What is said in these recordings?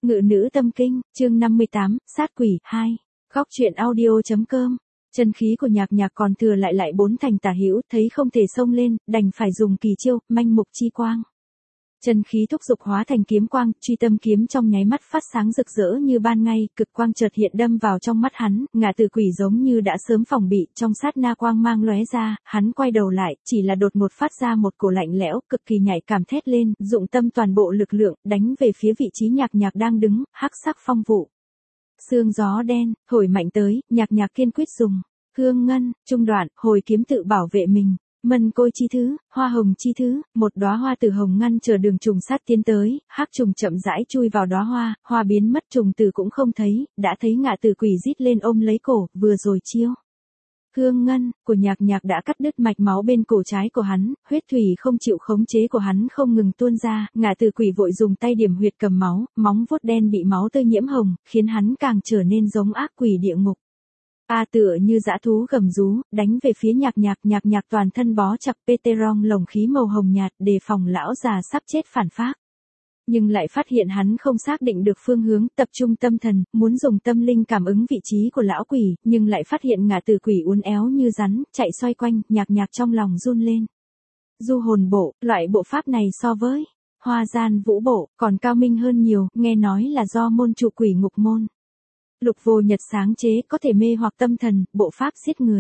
Ngự nữ tâm kinh, chương 58, sát quỷ, 2. Góc truyện audio.com. Chân khí của Nhạc Nhạc còn thừa lại bốn thành tả hữu, thấy không thể xông lên, đành phải dùng kỳ chiêu, manh mục chi quang. Chân khí thúc dục hóa thành kiếm quang, truy tâm kiếm trong nháy mắt phát sáng rực rỡ như ban ngày, cực quang chợt hiện đâm vào trong mắt hắn, ngạ tử quỷ giống như đã sớm phòng bị, trong sát na quang mang lóe ra, hắn quay đầu lại, chỉ là đột ngột phát ra một cổ lạnh lẽo, cực kỳ nhạy cảm thét lên, dụng tâm toàn bộ lực lượng, đánh về phía vị trí Nhạc Nhạc đang đứng, hắc sắc phong vụ. Sương gió đen, thổi mạnh tới, Nhạc Nhạc kiên quyết dùng hương ngân, trung đoạn, hồi kiếm tự bảo vệ mình. Mân côi chi thứ, hoa hồng chi thứ, một đóa hoa tử hồng ngăn chờ đường trùng sát tiến tới, hắc trùng chậm rãi chui vào đóa hoa, hoa biến mất trùng tử cũng không thấy, đã thấy ngạ tử quỷ rít lên ôm lấy cổ, vừa rồi chiêu. Hương ngân, của Nhạc Nhạc đã cắt đứt mạch máu bên cổ trái của hắn, huyết thủy không chịu khống chế của hắn không ngừng tuôn ra, ngạ tử quỷ vội dùng tay điểm huyệt cầm máu, móng vuốt đen bị máu tươi nhiễm hồng, khiến hắn càng trở nên giống ác quỷ địa ngục. Tựa như dã thú gầm rú, đánh về phía Nhạc Nhạc toàn thân bó chặt Peterong lồng khí màu hồng nhạt đề phòng lão già sắp chết phản phác. Nhưng lại phát hiện hắn không xác định được phương hướng, tập trung tâm thần, muốn dùng tâm linh cảm ứng vị trí của lão quỷ, nhưng lại phát hiện ngạ tử quỷ uốn éo như rắn, chạy xoay quanh, Nhạc trong lòng run lên. Du hồn bộ, loại bộ pháp này so với Hoa Gian Vũ bộ, còn cao minh hơn nhiều, nghe nói là do môn chủ quỷ ngục môn Lục Vô Nhật sáng chế, có thể mê hoặc tâm thần, bộ pháp giết người.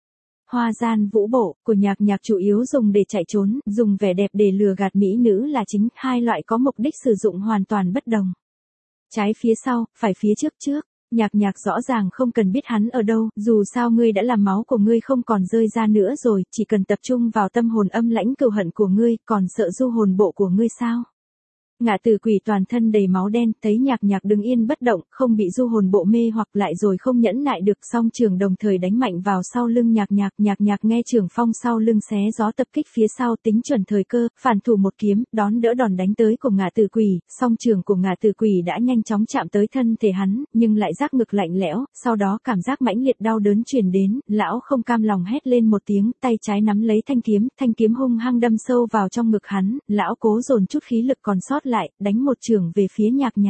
Hoa Gian Vũ bộ của Nhạc chủ yếu dùng để chạy trốn, dùng vẻ đẹp để lừa gạt mỹ nữ là chính, hai loại có mục đích sử dụng hoàn toàn bất đồng. Trái phía sau, phải phía trước. Nhạc rõ ràng không cần biết hắn ở đâu, dù sao ngươi đã làm máu của ngươi không còn rơi ra nữa rồi, chỉ cần tập trung vào tâm hồn âm lãnh cừu hận của ngươi, còn sợ du hồn bộ của ngươi sao? Ngạ tử quỷ toàn thân đầy máu đen, thấy Nhạc đứng yên bất động, không bị du hồn bộ mê hoặc lại rồi không nhẫn nại được, song trường đồng thời đánh mạnh vào sau lưng Nhạc nghe trường phong sau lưng xé gió tập kích phía sau, tính chuẩn thời cơ, phản thủ một kiếm, đón đỡ đòn đánh tới của ngạ tử quỷ, song trường của ngạ tử quỷ đã nhanh chóng chạm tới thân thể hắn, nhưng lại giác ngực lạnh lẽo, sau đó cảm giác mãnh liệt đau đớn truyền đến, lão không cam lòng hét lên một tiếng, tay trái nắm lấy thanh kiếm hung hăng đâm sâu vào trong ngực hắn, lão cố dồn chút khí lực còn sót lại, đánh một chưởng về phía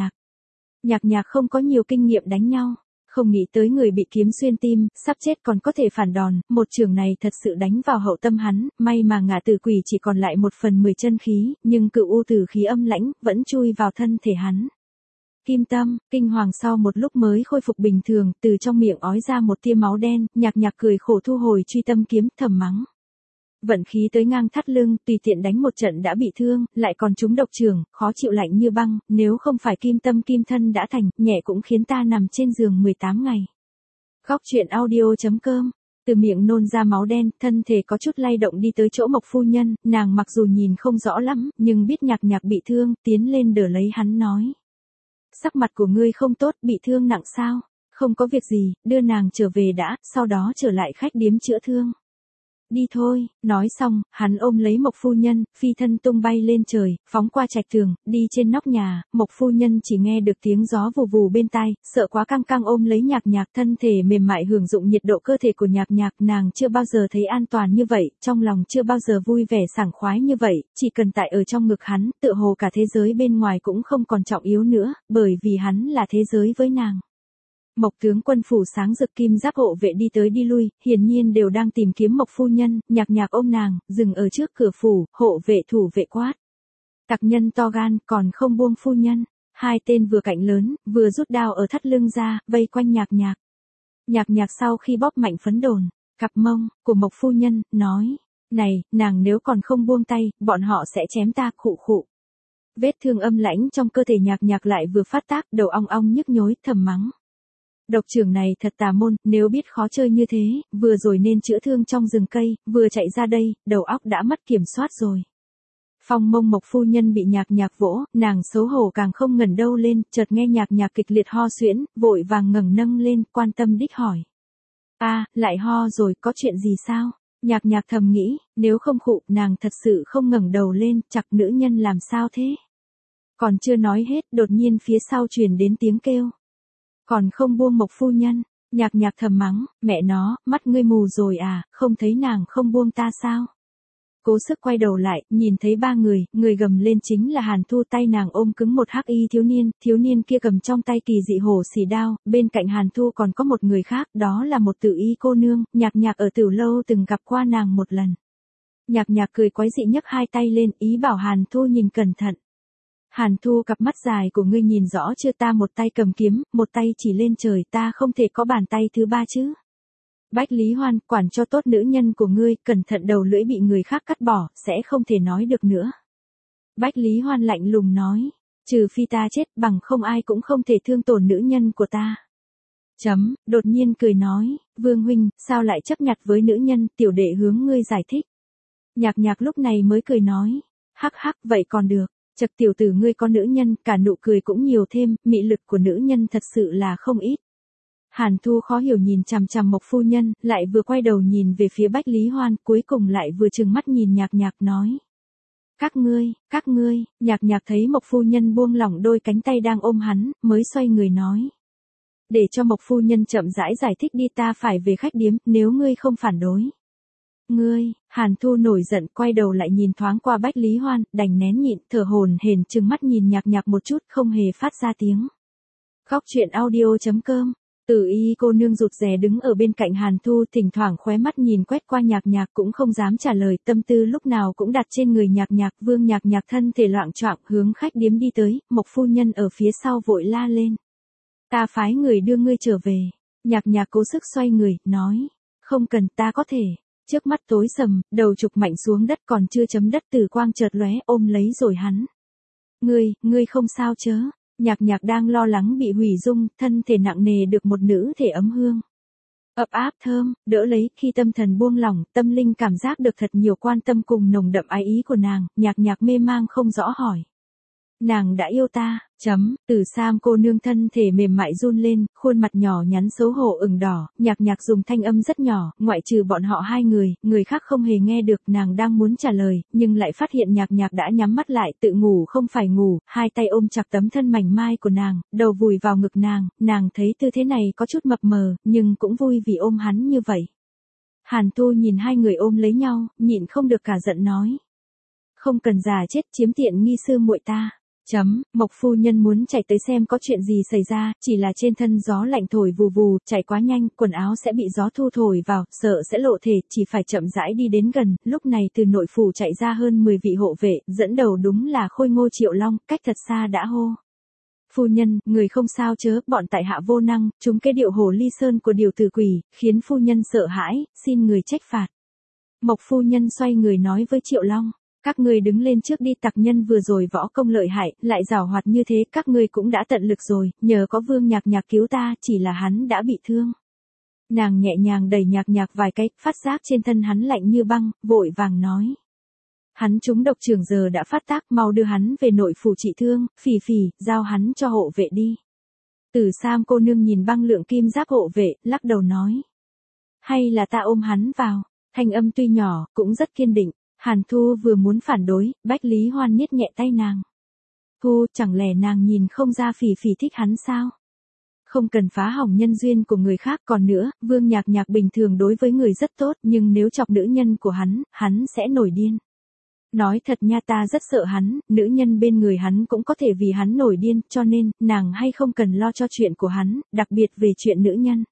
Nhạc không có nhiều kinh nghiệm đánh nhau, không nghĩ tới người bị kiếm xuyên tim, sắp chết còn có thể phản đòn, một chưởng này thật sự đánh vào hậu tâm hắn, may mà ngạ tử quỷ chỉ còn lại 1/10 chân khí, nhưng cựu u tử khí âm lãnh, vẫn chui vào thân thể hắn. Kim tâm, kinh hoàng sau một lúc mới khôi phục bình thường, từ trong miệng ói ra một tia máu đen, Nhạc cười khổ thu hồi truy tâm kiếm, thầm mắng. Vận khí tới ngang thắt lưng, tùy tiện đánh một trận đã bị thương, lại còn trúng độc trường, khó chịu lạnh như băng, nếu không phải kim tâm kim thân đã thành, nhẹ cũng khiến ta nằm trên giường 18 ngày. Góc truyện audio.com. Từ miệng nôn ra máu đen, thân thể có chút lay động đi tới chỗ Mộc phu nhân, nàng mặc dù nhìn không rõ lắm, nhưng biết Nhạc bị thương, tiến lên đỡ lấy hắn nói. Sắc mặt của ngươi không tốt, bị thương nặng sao? Không có việc gì, đưa nàng trở về đã, sau đó trở lại khách điếm chữa thương. Đi thôi, nói xong, hắn ôm lấy Mộc phu nhân, phi thân tung bay lên trời, phóng qua trạch tường, đi trên nóc nhà, Mộc phu nhân chỉ nghe được tiếng gió vù vù bên tai, sợ quá căng ôm lấy Nhạc, thân thể mềm mại hưởng dụng nhiệt độ cơ thể của Nhạc, nàng chưa bao giờ thấy an toàn như vậy, trong lòng chưa bao giờ vui vẻ sảng khoái như vậy, chỉ cần tại ở trong ngực hắn, tựa hồ cả thế giới bên ngoài cũng không còn trọng yếu nữa, bởi vì hắn là thế giới với nàng. Mộc tướng quân phủ sáng rực kim giáp hộ vệ đi tới đi lui, hiển nhiên đều đang tìm kiếm Mộc phu nhân, Nhạc ôm nàng, dừng ở trước cửa phủ, hộ vệ thủ vệ quát. Tặc nhân to gan, còn không buông phu nhân. Hai tên vừa cạnh lớn, vừa rút đao ở thắt lưng ra, vây quanh Nhạc sau khi bóp mạnh phấn đồn, cặp mông, của Mộc phu nhân, nói. Này, nàng nếu còn không buông tay, bọn họ sẽ chém ta, khụ. Vết thương âm lãnh trong cơ thể Nhạc lại vừa phát tác, đầu ong ong nhức nhối, thầm mắng. Độc trưởng này thật tà môn, nếu biết khó chơi như thế, vừa rồi nên chữa thương trong rừng cây, vừa chạy ra đây, đầu óc đã mất kiểm soát rồi. Phong mông Mộc phu nhân bị Nhạc vỗ, nàng xấu hổ càng không ngẩng đầu lên, chợt nghe Nhạc kịch liệt ho suyễn, vội vàng ngẩng nâng lên, quan tâm đích hỏi. Lại ho rồi, có chuyện gì sao? Nhạc thầm nghĩ, nếu không khụ, nàng thật sự không ngẩng đầu lên, chặt nữ nhân làm sao thế? Còn chưa nói hết, đột nhiên phía sau truyền đến tiếng kêu. Còn không buông Mộc phu nhân, Nhạc thầm mắng, mẹ nó, mắt ngươi mù rồi à, không thấy nàng không buông ta sao? cố sức quay đầu lại, nhìn thấy ba người gầm lên chính là Hàn Thu, tay nàng ôm cứng một hắc y thiếu niên kia cầm trong tay kỳ dị hổ xỉ đao, bên cạnh Hàn Thu còn có một người khác, đó là một tử y cô nương, Nhạc ở Tử lâu từng gặp qua nàng một lần. Nhạc cười quái dị nhấc hai tay lên, ý bảo Hàn Thu nhìn cẩn thận. Hàn Thu, cặp mắt dài của ngươi nhìn rõ chưa, ta một tay cầm kiếm, một tay chỉ lên trời, ta không thể có bàn tay thứ ba chứ. Bách Lý Hoan, quản cho tốt nữ nhân của ngươi, cẩn thận đầu lưỡi bị người khác cắt bỏ, sẽ không thể nói được nữa. Bách Lý Hoan lạnh lùng nói, trừ phi ta chết, bằng không ai cũng không thể thương tổn nữ nhân của ta. Đột nhiên cười nói, Vương huynh, sao lại chấp nhặt với nữ nhân, tiểu đệ hướng ngươi giải thích. Nhạc lúc này mới cười nói, hắc, vậy còn được, chật tiểu tử ngươi có nữ nhân, cả nụ cười cũng nhiều thêm, mị lực của nữ nhân thật sự là không ít. Hàn Thu khó hiểu nhìn chằm chằm Mộc phu nhân, lại vừa quay đầu nhìn về phía Bách Lý Hoan, cuối cùng lại vừa trừng mắt nhìn Nhạc nói. Các ngươi, Nhạc thấy Mộc phu nhân buông lỏng đôi cánh tay đang ôm hắn, mới xoay người nói. Để cho Mộc phu nhân chậm rãi giải thích đi, ta phải về khách điếm, nếu ngươi không phản đối. Ngươi, Hàn Thu nổi giận, quay đầu lại nhìn thoáng qua Bách Lý Hoan, đành nén nhịn, thở hổn hển trừng mắt nhìn Nhạc một chút, không hề phát ra tiếng. Khóc chuyện audio.com. Tử y cô nương rụt rè đứng ở bên cạnh Hàn Thu, thỉnh thoảng khóe mắt nhìn quét qua Nhạc cũng không dám trả lời, tâm tư lúc nào cũng đặt trên người Nhạc. Vương Nhạc thân thể loạng choạng hướng khách điếm đi tới, Mộc phu nhân ở phía sau vội la lên. Ta phái người đưa ngươi trở về. Nhạc cố sức xoay người, nói. Không cần, ta có thể. Trước mắt tối sầm, đầu trục mạnh xuống đất, còn chưa chấm đất tử quang chợt lóe, ôm lấy rồi hắn. Ngươi không sao chớ. Nhạc đang lo lắng bị hủy dung, thân thể nặng nề được một nữ thể ấm hương ấp áp thơm, đỡ lấy, khi tâm thần buông lỏng, tâm linh cảm giác được thật nhiều quan tâm cùng nồng đậm ái ý của nàng, Nhạc mê mang không rõ hỏi. Nàng đã yêu ta, Tử Sam cô nương thân thể mềm mại run lên, khuôn mặt nhỏ nhắn xấu hổ ửng đỏ, Nhạc dùng thanh âm rất nhỏ, ngoại trừ bọn họ hai người khác không hề nghe được, nàng đang muốn trả lời, nhưng lại phát hiện Nhạc đã nhắm mắt lại, tự ngủ không phải ngủ, hai tay ôm chặt tấm thân mảnh mai của nàng, đầu vùi vào ngực nàng thấy tư thế này có chút mập mờ, nhưng cũng vui vì ôm hắn như vậy. Hàn Thu nhìn hai người ôm lấy nhau, nhịn không được cả giận nói. Không cần giả chết chiếm tiện nghi sư muội ta. Mộc phu nhân muốn chạy tới xem có chuyện gì xảy ra, chỉ là trên thân gió lạnh thổi vù vù, chạy quá nhanh, quần áo sẽ bị gió thu thổi vào, sợ sẽ lộ thể, chỉ phải chậm rãi đi đến gần, lúc này từ nội phủ chạy ra hơn 10 vị hộ vệ, dẫn đầu đúng là Khôi Ngô Triệu Long, cách thật xa đã hô. Phu nhân, người không sao chớ, bọn tại hạ vô năng, chúng cái điệu hồ ly sơn của điều tử quỷ, khiến phu nhân sợ hãi, xin người trách phạt. Mộc phu nhân xoay người nói với Triệu Long. Các ngươi đứng lên trước đi, tặc nhân vừa rồi võ công lợi hại, lại giảo hoạt như thế, các ngươi cũng đã tận lực rồi, nhờ có Vương Nhạc cứu ta, chỉ là hắn đã bị thương. Nàng nhẹ nhàng đẩy Nhạc vài cái, phát giác trên thân hắn lạnh như băng, vội vàng nói. Hắn trúng độc trưởng giờ đã phát tác, mau đưa hắn về nội phủ trị thương, phỉ, giao hắn cho hộ vệ đi. Tử Sam cô nương nhìn băng lượng kim giáp hộ vệ, lắc đầu nói. Hay là ta ôm hắn vào, thanh âm tuy nhỏ, cũng rất kiên định. Hàn Thu vừa muốn phản đối, Bách Lý Hoan niết nhẹ tay nàng. Thu, chẳng lẽ nàng nhìn không ra phỉ thích hắn sao? Không cần phá hỏng nhân duyên của người khác, còn nữa, Vương Nhạc bình thường đối với người rất tốt, nhưng nếu chọc nữ nhân của hắn sẽ nổi điên. Nói thật nha, ta rất sợ hắn, nữ nhân bên người hắn cũng có thể vì hắn nổi điên, cho nên, nàng hay không cần lo cho chuyện của hắn, đặc biệt về chuyện nữ nhân.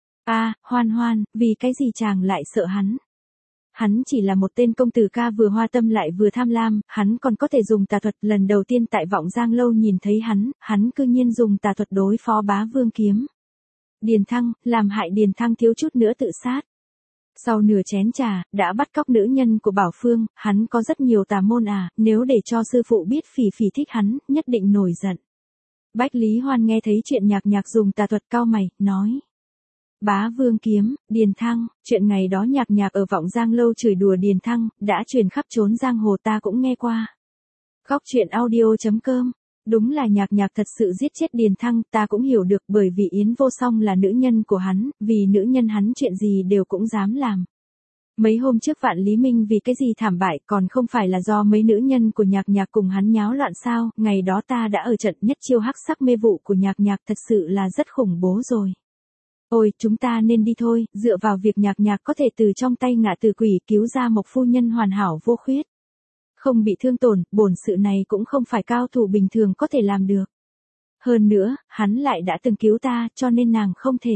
Hoan, vì cái gì chàng lại sợ hắn? Hắn chỉ là một tên công tử ca vừa hoa tâm lại vừa tham lam, hắn còn có thể dùng tà thuật, lần đầu tiên tại Vọng Giang lâu nhìn thấy hắn cư nhiên dùng tà thuật đối phó Bá Vương kiếm. Điền Thăng, làm hại Điền Thăng thiếu chút nữa tự sát. Sau nửa chén trà, đã bắt cóc nữ nhân của Bảo Phương, hắn có rất nhiều tà môn nếu để cho sư phụ biết phỉ thích hắn, nhất định nổi giận. Bách Lý Hoan nghe thấy chuyện Nhạc dùng tà thuật cao mày, nói. Bá Vương kiếm, Điền Thăng, chuyện ngày đó Nhạc ở Vọng Giang lâu chửi đùa Điền Thăng, đã truyền khắp chốn giang hồ, ta cũng nghe qua. Khóc chuyện audio.com. Đúng là Nhạc thật sự giết chết Điền Thăng, ta cũng hiểu được, bởi vì Yến Vô Song là nữ nhân của hắn, vì nữ nhân hắn chuyện gì đều cũng dám làm. Mấy hôm trước Vạn Lý Minh vì cái gì thảm bại, còn không phải là do mấy nữ nhân của Nhạc cùng hắn nháo loạn sao? Ngày đó ta đã ở trận, nhất chiêu hắc sắc mê vụ của Nhạc thật sự là rất khủng bố rồi. Ôi, chúng ta nên đi thôi, dựa vào việc Nhạc Nhạc có thể từ trong tay ngạ tử quỷ cứu ra Mộc phu nhân hoàn hảo vô khuyết. Không bị thương tổn, bổn sự này cũng không phải cao thủ bình thường có thể làm được. Hơn nữa, hắn lại đã từng cứu ta, cho nên nàng không thể.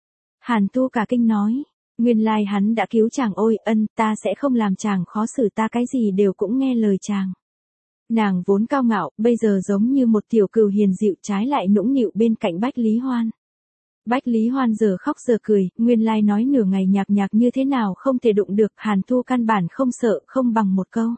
Hàn Tu cả kinh nói, nguyên lai hắn đã cứu chàng. Ôi, ta sẽ không làm chàng khó xử, ta cái gì đều cũng nghe lời chàng. Nàng vốn cao ngạo, bây giờ giống như một tiểu cừu hiền dịu, trái lại nũng nịu bên cạnh Bách Lý Hoan. Bách Lý Hoan giờ khóc giờ cười, nguyên lai nói nửa ngày Nhạc Nhạc như thế nào không thể đụng được, Hàn Thu căn bản không sợ, không bằng một câu.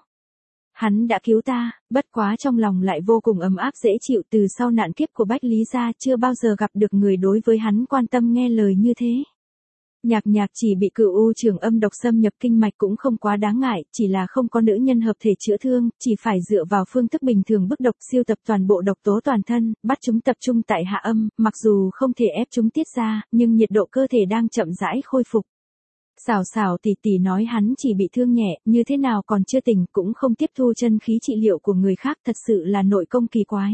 Hắn đã cứu ta, bất quá trong lòng lại vô cùng ấm áp dễ chịu, từ sau nạn kiếp của Bách Lý gia chưa bao giờ gặp được người đối với hắn quan tâm nghe lời như thế. Nhạc Nhạc chỉ bị cửu u trường âm độc xâm nhập kinh mạch cũng không quá đáng ngại, chỉ là không có nữ nhân hợp thể chữa thương, chỉ phải dựa vào phương thức bình thường bức độc siêu tập toàn bộ độc tố toàn thân, bắt chúng tập trung tại hạ âm, mặc dù không thể ép chúng tiết ra, nhưng nhiệt độ cơ thể đang chậm rãi khôi phục. Xảo xảo tỷ tỷ nói hắn chỉ bị thương nhẹ, như thế nào còn chưa tỉnh, cũng không tiếp thu chân khí trị liệu của người khác, thật sự là nội công kỳ quái.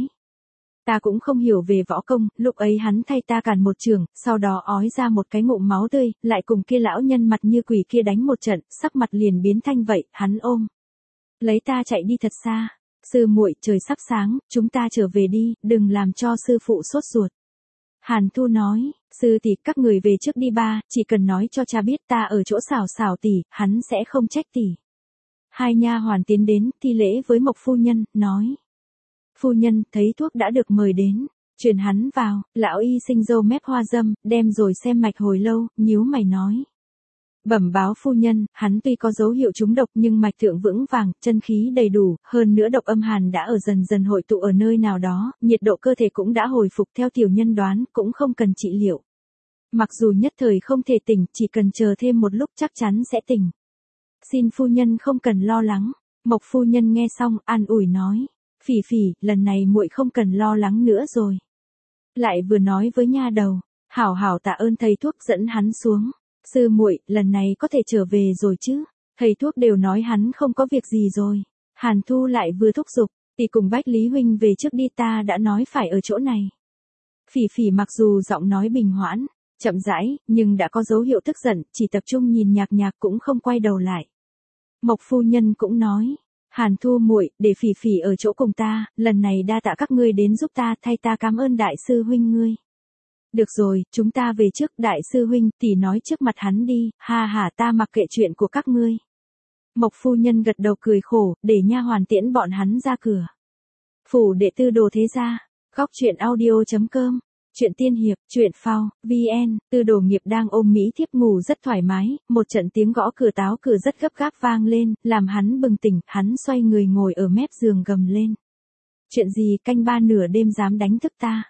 Ta cũng không hiểu về võ công, lúc ấy hắn thay ta cản một trường, sau đó ói ra một cái ngụm máu tươi, lại cùng kia lão nhân mặt như quỷ kia đánh một trận, sắc mặt liền biến thanh vậy, hắn ôm lấy ta chạy đi thật xa. Sư muội, trời sắp sáng, chúng ta trở về đi, đừng làm cho sư phụ sốt ruột. Hàn Thu nói, sư tỷ, các người về trước đi ba, chỉ cần nói cho cha biết ta ở chỗ xảo xảo tỷ, hắn sẽ không trách tỷ. Hai nha hoàn tiến đến, thi lễ với Mộc phu nhân, nói. Phu nhân, thấy thuốc đã được mời đến, truyền hắn vào, lão y sinh râu mép hoa dâm, đem rồi xem mạch hồi lâu, nhíu mày nói. Bẩm báo phu nhân, hắn tuy có dấu hiệu trúng độc nhưng mạch thượng vững vàng, chân khí đầy đủ, hơn nữa độc âm hàn đã ở dần dần hội tụ ở nơi nào đó, nhiệt độ cơ thể cũng đã hồi phục theo tiểu nhân đoán, cũng không cần trị liệu. Mặc dù nhất thời không thể tỉnh, chỉ cần chờ thêm một lúc chắc chắn sẽ tỉnh. Xin phu nhân không cần lo lắng. Mộc phu nhân nghe xong, an ủi nói. Phỉ phỉ, lần này muội không cần lo lắng nữa rồi. Lại vừa nói với nha đầu, hảo hảo tạ ơn thầy thuốc dẫn hắn xuống. Sư muội, lần này có thể trở về rồi chứ? Thầy thuốc đều nói hắn không có việc gì rồi. Hàn Thu lại vừa thúc giục, thì cùng Bách Lý huynh về trước đi, ta đã nói phải ở chỗ này. Phỉ phỉ mặc dù giọng nói bình hoãn, chậm rãi, nhưng đã có dấu hiệu tức giận, chỉ tập trung nhìn Nhạc Nhạc cũng không quay đầu lại. Mộc phu nhân cũng nói, Hàn Thu muội, để phỉ phỉ ở chỗ cùng ta, lần này đa tạ các ngươi đến giúp ta, thay ta cảm ơn đại sư huynh ngươi. Được rồi, chúng ta về trước, đại sư huynh, tỷ nói trước mặt hắn đi, ha ha, ta mặc kệ chuyện của các ngươi. Mộc phu nhân gật đầu cười khổ, để nha hoàn tiễn bọn hắn ra cửa. Phủ đệ Tư Đồ thế gia, góc truyện audio.com. Chuyện tiên hiệp, chuyện phao, VN, Tư Đồ Nghiệp đang ôm Mỹ thiếp ngủ rất thoải mái, một trận tiếng gõ cửa táo cửa rất gấp gáp vang lên, làm hắn bừng tỉnh, hắn xoay người ngồi ở mép giường gầm lên. Chuyện gì, canh ba nửa đêm dám đánh thức ta?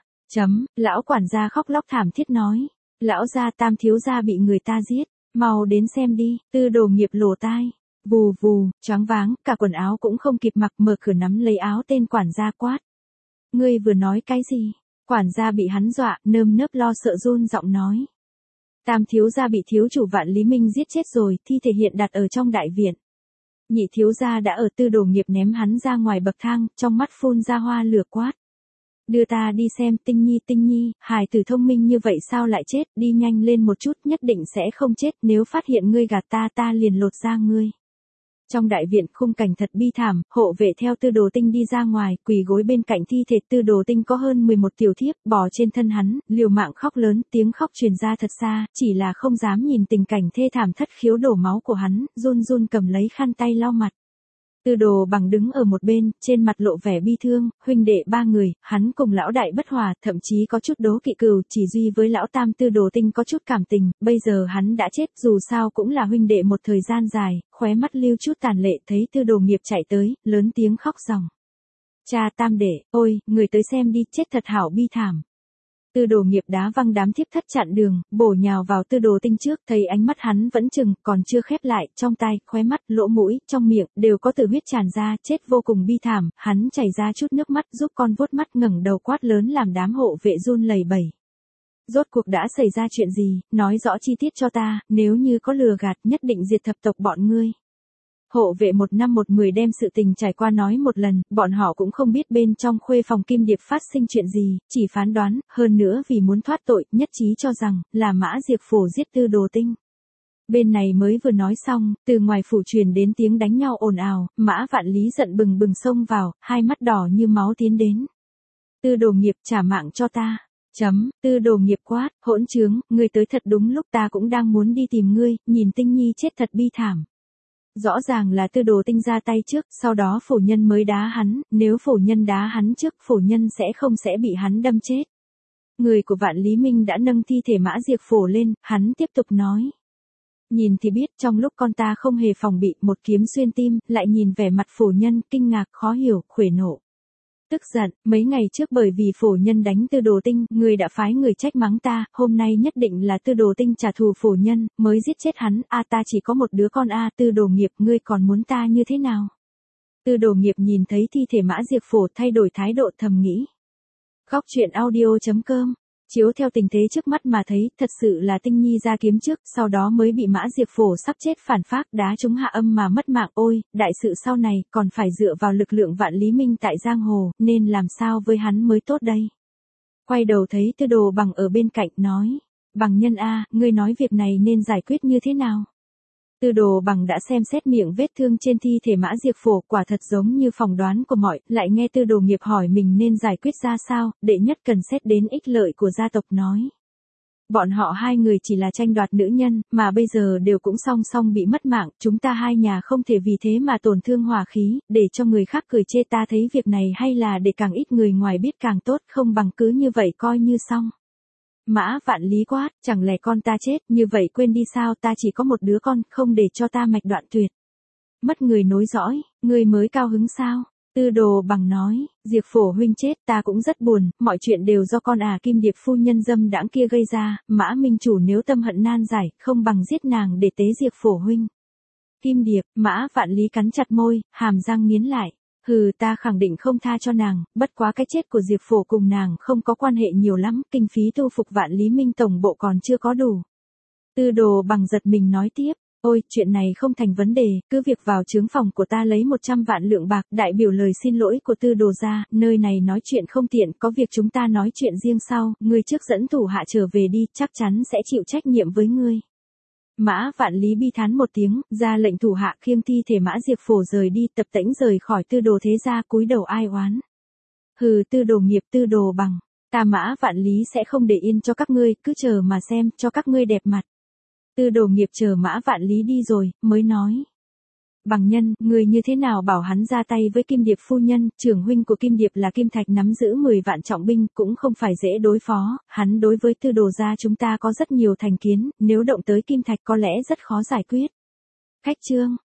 Lão quản gia khóc lóc thảm thiết nói. Lão gia, Tam thiếu gia bị người ta giết, mau đến xem đi. Tư Đồ Nghiệp lồ tai, vù vù, choáng váng, cả quần áo cũng không kịp mặc, mở cửa nắm lấy áo tên quản gia quát. Ngươi vừa nói cái gì? Quản gia bị hắn dọa, nơm nớp lo sợ run giọng nói. Tam thiếu gia bị thiếu chủ Vạn Lý Minh giết chết rồi, thi thể hiện đặt ở trong đại viện. Nhị thiếu gia đã ở Tư Đồ Nghiệp ném hắn ra ngoài bậc thang, trong mắt phun ra hoa lửa quát. Đưa ta đi xem, tinh nhi, hài tử thông minh như vậy sao lại chết, đi nhanh lên một chút, nhất định sẽ không chết, nếu phát hiện ngươi gạt ta liền lột da ngươi. Trong đại viện khung cảnh thật bi thảm, hộ vệ theo Tư Đồ Tinh đi ra ngoài, quỳ gối bên cạnh thi thể Tư Đồ Tinh có hơn 11 tiểu thiếp, bò trên thân hắn, liều mạng khóc lớn, tiếng khóc truyền ra thật xa, chỉ là không dám nhìn tình cảnh thê thảm thất khiếu đổ máu của hắn, run run cầm lấy khăn tay lau mặt. Tư Đồ Bằng đứng ở một bên, trên mặt lộ vẻ bi thương, huynh đệ ba người, hắn cùng lão đại bất hòa, thậm chí có chút đố kỵ cừu, chỉ duy với lão tam Tư Đồ Tinh có chút cảm tình, bây giờ hắn đã chết, dù sao cũng là huynh đệ một thời gian dài, khóe mắt lưu chút tàn lệ, thấy Tư Đồ Nghiệp chạy tới, lớn tiếng khóc ròng. Cha tam đệ, ôi, người tới xem đi, chết thật hảo bi thảm. Tư Đồ Nghiệp đá văng đám thiếp thất chặn đường, bổ nhào vào Tư Đồ Tinh trước, thấy ánh mắt hắn vẫn chừng, còn chưa khép lại, trong tai, khóe mắt, lỗ mũi, trong miệng, đều có tử huyết tràn ra, chết vô cùng bi thảm, hắn chảy ra chút nước mắt, giúp con vuốt mắt, ngẩng đầu quát lớn làm đám hộ vệ run lẩy bẩy. Rốt cuộc đã xảy ra chuyện gì, nói rõ chi tiết cho ta, nếu như có lừa gạt, nhất định diệt thập tộc bọn ngươi. Hộ vệ một năm một mười đem sự tình trải qua nói một lần, bọn họ cũng không biết bên trong khuê phòng Kim Điệp phát sinh chuyện gì, chỉ phán đoán, hơn nữa vì muốn thoát tội, nhất trí cho rằng, là Mã Diệp Phổ giết Tư Đồ Tinh. Bên này mới vừa nói xong, từ ngoài phủ truyền đến tiếng đánh nhau ồn ào, Mã Vạn Lý giận bừng bừng xông vào, hai mắt đỏ như máu tiến đến. Tư Đồ Nghiệp, trả mạng cho ta. Tư Đồ Nghiệp quát, hỗn trướng, ngươi tới thật đúng lúc, ta cũng đang muốn đi tìm ngươi, nhìn Tinh Nhi chết thật bi thảm. Rõ ràng là Tư Đồ Tinh ra tay trước, sau đó phổ nhân mới đá hắn, nếu phổ nhân đá hắn trước, phổ nhân sẽ bị hắn đâm chết. Người của Vạn Lý Minh đã nâng thi thể Mã Diệp Phổ lên, hắn tiếp tục nói. Nhìn thì biết trong lúc con ta không hề phòng bị, một kiếm xuyên tim, lại nhìn vẻ mặt phổ nhân, kinh ngạc, khó hiểu, khuể nộ. Tức giận, mấy ngày trước bởi vì phổ nhân đánh Tư Đồ Tinh, người đã phái người trách mắng ta, hôm nay nhất định là Tư Đồ Tinh trả thù phổ nhân, mới giết chết hắn, ta chỉ có một đứa con Tư Đồ Nghiệp, ngươi còn muốn ta như thế nào? Tư Đồ Nghiệp nhìn thấy thi thể Mã Diệp Phổ thay đổi thái độ thầm nghĩ. Góc truyện audio.com chiếu theo tình thế trước mắt mà thấy, thật sự là Tinh Nhi ra kiếm trước, sau đó mới bị Mã Diệp Phổ sắp chết phản phác đá trúng hạ âm mà mất mạng. Ôi, đại sự sau này, còn phải dựa vào lực lượng Vạn Lý Minh tại giang hồ, nên làm sao với hắn mới tốt đây. Quay đầu thấy Tư Đồ Bằng ở bên cạnh, nói, Bằng nhân ngươi nói việc này nên giải quyết như thế nào? Tư Đồ Bằng đã xem xét miệng vết thương trên thi thể Mã Diệp Phổ, quả thật giống như phỏng đoán của mọi, lại nghe Tư Đồ Nghiệp hỏi mình nên giải quyết ra sao, đệ nhất cần xét đến ích lợi của gia tộc nói. Bọn họ hai người chỉ là tranh đoạt nữ nhân, mà bây giờ đều cũng song song bị mất mạng, chúng ta hai nhà không thể vì thế mà tổn thương hòa khí, để cho người khác cười chê, ta thấy việc này hay là để càng ít người ngoài biết càng tốt, không bằng cứ như vậy coi như xong. Mã Vạn Lý quát, chẳng lẽ con ta chết, như vậy quên đi sao, ta chỉ có một đứa con, không để cho ta mạch đoạn tuyệt. Mất người nối dõi, ngươi mới cao hứng sao? Tư Đồ Bằng nói, Diệp Phổ huynh chết, ta cũng rất buồn, mọi chuyện đều do con Kim Điệp phu nhân dâm đãng kia gây ra, Mã Minh chủ nếu tâm hận nan giải, không bằng giết nàng để tế Diệp Phổ huynh. Kim Điệp, Mã Vạn Lý cắn chặt môi, hàm răng nghiến lại. Hừ, ta khẳng định không tha cho nàng, bất quá cái chết của Diệp Phổ cùng nàng không có quan hệ nhiều lắm, kinh phí tu phục Vạn Lý Minh tổng bộ còn chưa có đủ. Tư Đồ Bằng giật mình nói tiếp, ôi, chuyện này không thành vấn đề, cứ việc vào trướng phòng của ta lấy 100 vạn lượng bạc, đại biểu lời xin lỗi của Tư Đồ gia, nơi này nói chuyện không tiện, có việc chúng ta nói chuyện riêng sau, ngươi trước dẫn thủ hạ trở về đi, chắc chắn sẽ chịu trách nhiệm với ngươi. Mã Vạn Lý bi thán một tiếng, ra lệnh thủ hạ khiêng thi thể Mã Diệp Phổ rời đi, tập tễnh rời khỏi Tư Đồ thế gia, cúi đầu ai oán. Hừ, Tư Đồ Nghiệp, Tư Đồ Bằng, ta Mã Vạn Lý sẽ không để yên cho các ngươi, cứ chờ mà xem, cho các ngươi đẹp mặt. Tư Đồ Nghiệp chờ Mã Vạn Lý đi rồi, mới nói. Bằng nhân, người như thế nào bảo hắn ra tay với Kim Điệp phu nhân, trưởng huynh của Kim Điệp là Kim Thạch nắm giữ 10 vạn trọng binh, cũng không phải dễ đối phó, hắn đối với Tư Đồ gia chúng ta có rất nhiều thành kiến, nếu động tới Kim Thạch có lẽ rất khó giải quyết. Khách trương.